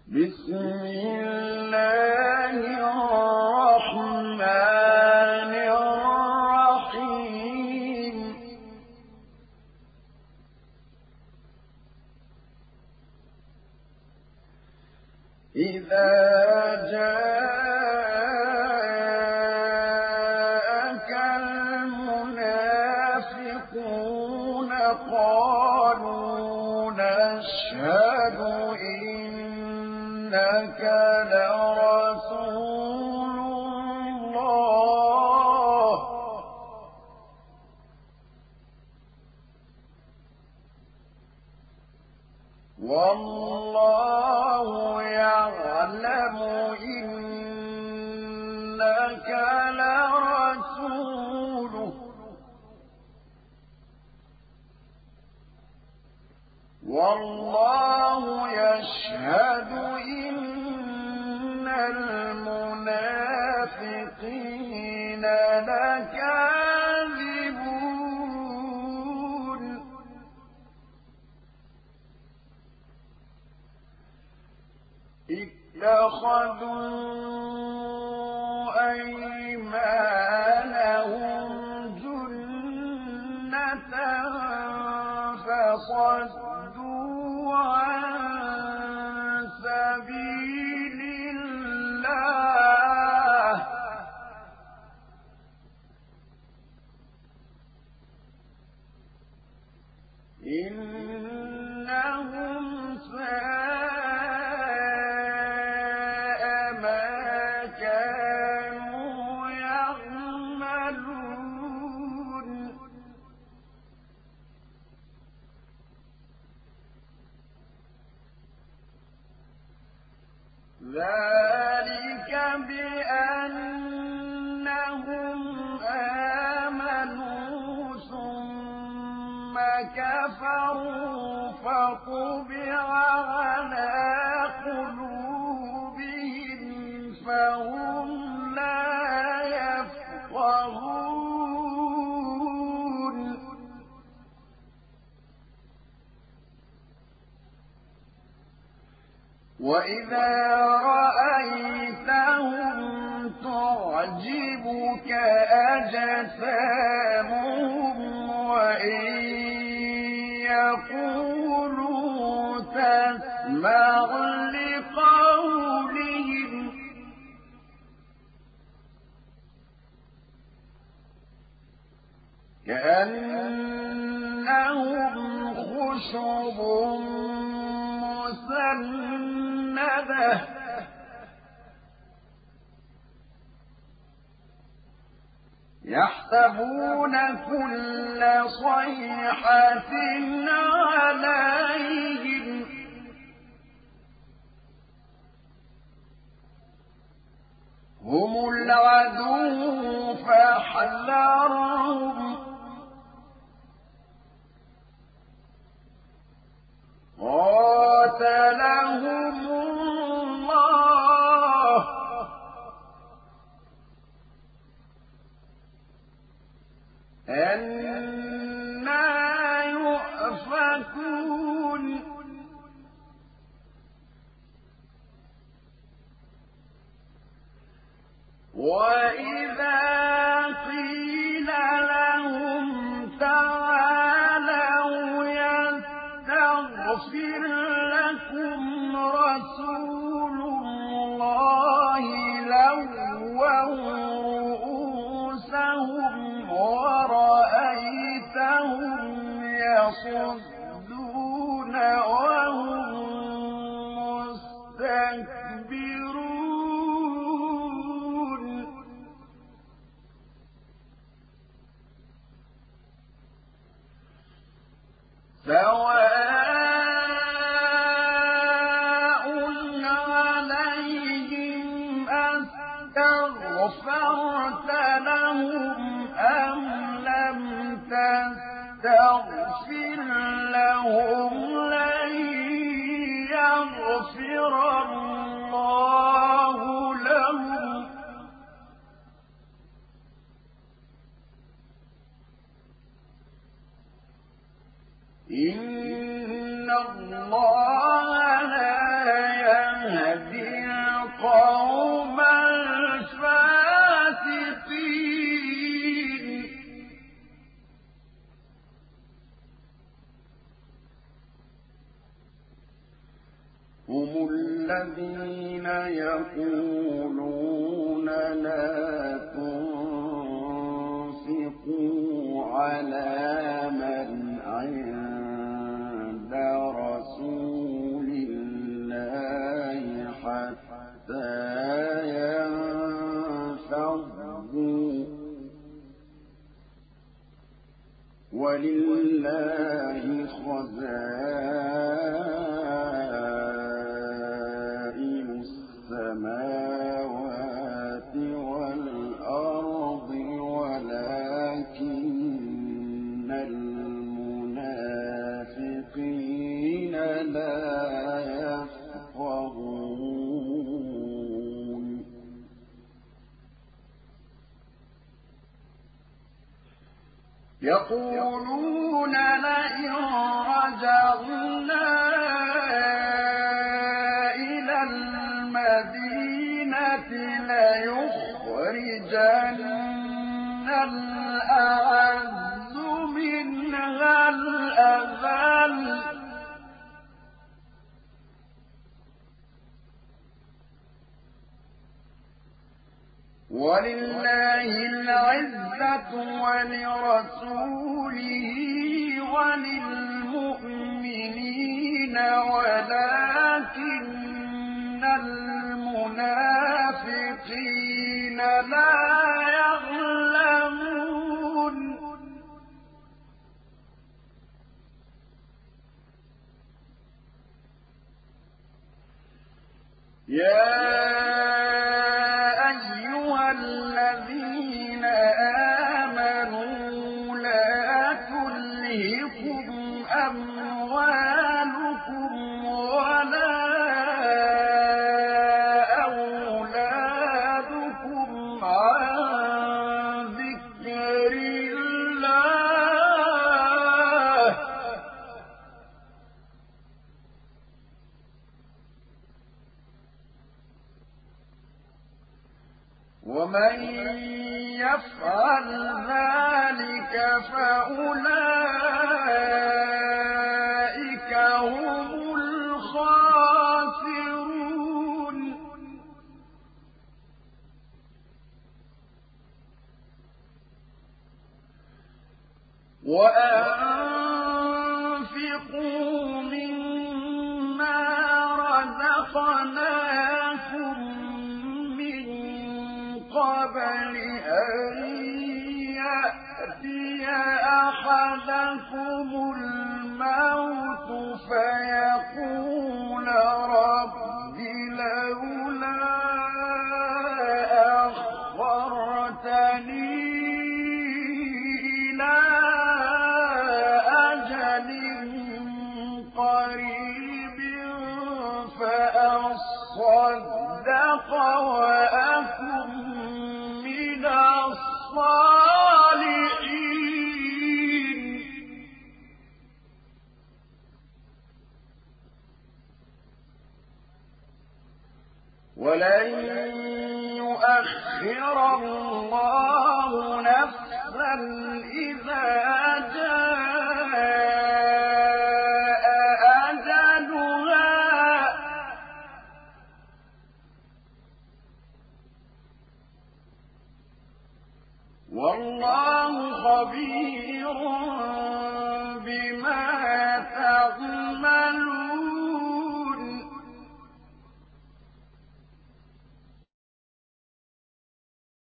بسم الله الرحمن الرحيم إذا جاءك المنافقون قالوا نشهد إنك لرسول الله والله يعلم إنك لرسوله والله يشهد إن المنافقين لكاذبون اتخذوا أيمانهم جنة فصدوا عن سبيل الله إنهم ساء ما كانوا يعملون ذلك بأنهم آمنوا ثم كفروا فطبع على قلوبهم فهم لا يفقهون وإذا رأيتهم تعجبك أجسامهم وإن يقولوا تسمع لقولهم كأنهم خشب مسندة يحسبون كل صيحة عليهم هم العدو فاحذرهم قاتلهم الله أنى يؤفكون وإذا قيل لهم تعالوا يستغفر لكم رسول الله لووا رؤوسهم ورأيتهم يصدون وهم مستكبرون سواء عليهم أستغفرت لهم أم لم تستغفر لهم لن يغفر الله لهم إن الله لا يهدي هم الذين يقولون لا تنفقوا على من عند رسول الله حتى ينفضوا ولله خزائن السماوات والأرض ولكن المنافقين لا يفقهون يقولون لئن رجعنا إلى المدينة ليخرجن الأعز منها الأذل ولله العزة ولرسوله وللمؤمنين ولكن المنافقين لا يعلمون يا الذين آمنوا لا تلهكم أموالكم ولا أولادكم عن ذكر الله ومن يفعل ذلك فأولئك هم الخاسرون وأنفقوا مما رزقناكم قبل أن يأتي أحدكم الموت فيقول رب لولا أخرتني إلى أجل قريب فأصدق وأكن من الصالحين ولن يؤخر الله نفسا إذا جاء أجلها والله خبير بما تعملون